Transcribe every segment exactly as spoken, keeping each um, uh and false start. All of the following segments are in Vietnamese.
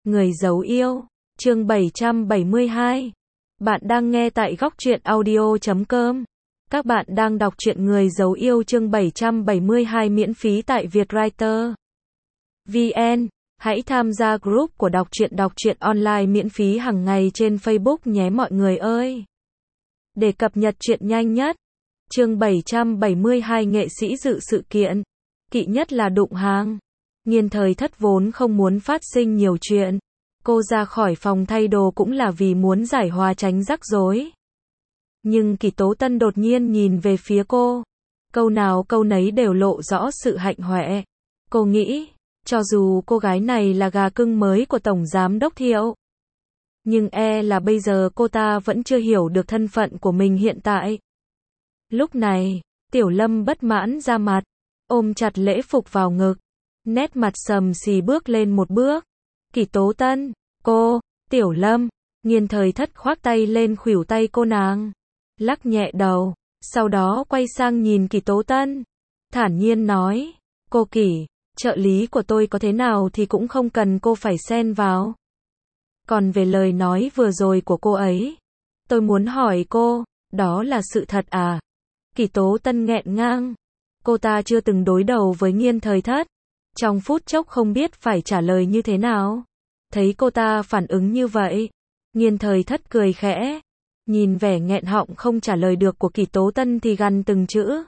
Người giấu yêu, chương bảy trăm bảy mươi hai. Bạn đang nghe tại góc truyện audio chấm com. Các bạn đang đọc truyện Người giấu yêu chương bảy trăm bảy mươi hai miễn phí tại Vietwriter vê en. Hãy tham gia group của đọc truyện đọc truyện online miễn phí hàng ngày trên Facebook nhé mọi người ơi. Để cập nhật truyện nhanh nhất. Chương bảy trăm bảy mươi hai nghệ sĩ dự sự kiện. Kỵ nhất là đụng hàng. Nghiên Thời Thất vốn không muốn phát sinh nhiều chuyện. Cô ra khỏi phòng thay đồ cũng là vì muốn giải hòa tránh rắc rối. Nhưng Kỷ Tố Tân đột nhiên nhìn về phía cô. Câu nào câu nấy đều lộ rõ sự hạnh hoẹ. Cô nghĩ, cho dù cô gái này là gà cưng mới của Tổng Giám Đốc Thiệu, nhưng e là bây giờ cô ta vẫn chưa hiểu được thân phận của mình hiện tại. Lúc này, Tiểu Lâm bất mãn ra mặt, ôm chặt lễ phục vào ngực, nét mặt sầm xì bước lên một bước. Kỷ Tố Tân, cô, Tiểu Lâm, Nghiên Thời Thất khoác tay lên khuỷu tay cô nàng, lắc nhẹ đầu, sau đó quay sang nhìn Kỷ Tố Tân, thản nhiên nói, cô Kỷ, trợ lý của tôi có thế nào thì cũng không cần cô phải xen vào. Còn về lời nói vừa rồi của cô ấy, tôi muốn hỏi cô, đó là sự thật à? Kỷ Tố Tân nghẹn ngang, cô ta chưa từng đối đầu với Nghiên Thời Thất, trong phút chốc không biết phải trả lời như thế nào. Thấy cô ta phản ứng như vậy, Nghiên Thời Thất cười khẽ, nhìn vẻ nghẹn họng không trả lời được của Kỷ Tố Tân thì gằn từng chữ.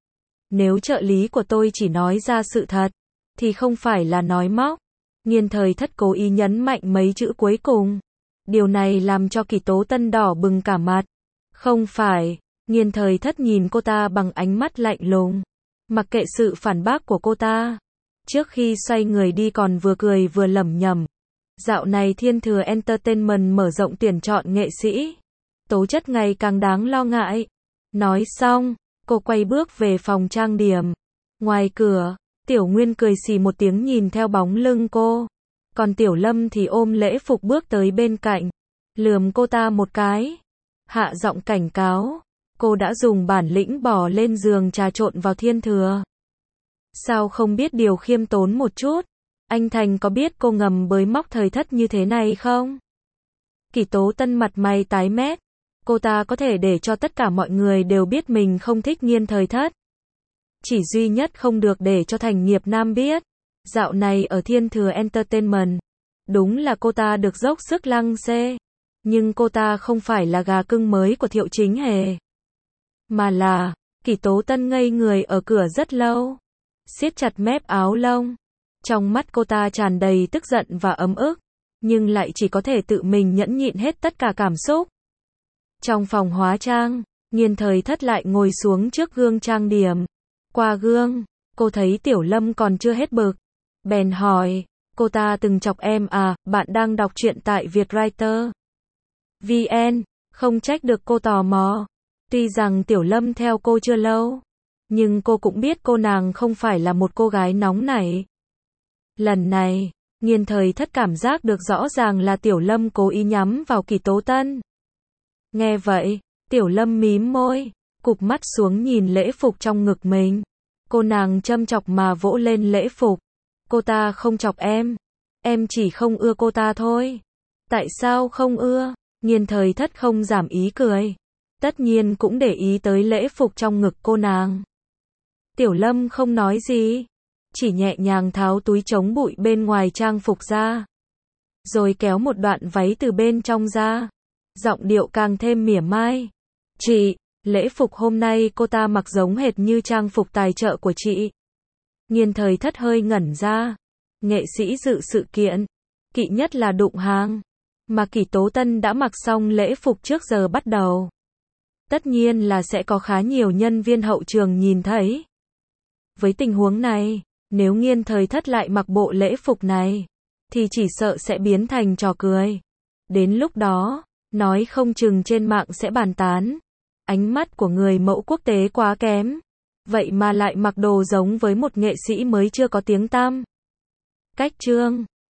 Nếu trợ lý của tôi chỉ nói ra sự thật, thì không phải là nói móc. Nghiên Thời Thất cố ý nhấn mạnh mấy chữ cuối cùng. Điều này làm cho Kỷ Tố Tân đỏ bừng cả mặt. Không phải, Nghiên Thời Thất nhìn cô ta bằng ánh mắt lạnh lùng, mặc kệ sự phản bác của cô ta. Trước khi xoay người đi còn vừa cười vừa lẩm nhẩm. Dạo này Thiên Thừa Entertainment mở rộng tuyển chọn nghệ sĩ. Tố chất ngày càng đáng lo ngại. Nói xong, cô quay bước về phòng trang điểm. Ngoài cửa, Tiểu Nguyên cười xì một tiếng nhìn theo bóng lưng cô. Còn Tiểu Lâm thì ôm lễ phục bước tới bên cạnh, lườm cô ta một cái. Hạ giọng cảnh cáo, cô đã dùng bản lĩnh bỏ lên giường trà trộn vào Thiên Thừa. Sao không biết điều khiêm tốn một chút? Anh Thành có biết cô ngầm bới móc Thời Thất như thế này không? Kỷ Tố Tân mặt mày tái mét. Cô ta có thể để cho tất cả mọi người đều biết mình không thích Nghiên Thời Thất. Chỉ duy nhất không được để cho Thành Nghiệp Nam biết. Dạo này ở Thiên Thừa Entertainment, đúng là cô ta được dốc sức lăng xê. Nhưng cô ta không phải là gà cưng mới của Thiệu Chính Hề. Mà là, Kỷ Tố Tân ngây người ở cửa rất lâu, siết chặt mép áo lông. Trong mắt cô ta tràn đầy tức giận và ấm ức, nhưng lại chỉ có thể tự mình nhẫn nhịn hết tất cả cảm xúc. Trong phòng hóa trang, Nghiên Thời Thất lại ngồi xuống trước gương trang điểm. Qua gương, cô thấy Tiểu Lâm còn chưa hết bực. Bèn hỏi, cô ta từng chọc em à? Bạn đang đọc truyện tại Vietwriter vê en, không trách được cô tò mò. Tuy rằng Tiểu Lâm theo cô chưa lâu, nhưng cô cũng biết cô nàng không phải là một cô gái nóng nảy. Lần này, Nghiên Thời Thất cảm giác được rõ ràng là Tiểu Lâm cố ý nhắm vào Kỷ Tố Tân. Nghe vậy, Tiểu Lâm mím môi, cụp mắt xuống nhìn lễ phục trong ngực mình. Cô nàng châm chọc mà vỗ lên lễ phục. Cô ta không chọc em. Em chỉ không ưa cô ta thôi. Tại sao không ưa? Nghiên Thời Thất không giảm ý cười. Tất nhiên cũng để ý tới lễ phục trong ngực cô nàng. Tiểu Lâm không nói gì, chỉ nhẹ nhàng tháo túi chống bụi bên ngoài trang phục ra, rồi kéo một đoạn váy từ bên trong ra. Giọng điệu càng thêm mỉa mai. Chị, lễ phục hôm nay cô ta mặc giống hệt như trang phục tài trợ của chị. Nghiên Thời Thất hơi ngẩn ra. Nghệ sĩ dự sự kiện, kỵ nhất là đụng hàng. Mà Kỷ Tố Tân đã mặc xong lễ phục trước giờ bắt đầu. Tất nhiên là sẽ có khá nhiều nhân viên hậu trường nhìn thấy. Với tình huống này, nếu Nghiên Thời Thất lại mặc bộ lễ phục này, thì chỉ sợ sẽ biến thành trò cười. Đến lúc đó, nói không chừng trên mạng sẽ bàn tán. Ánh mắt của người mẫu quốc tế quá kém. Vậy mà lại mặc đồ giống với một nghệ sĩ mới chưa có tiếng tăm. Cách chương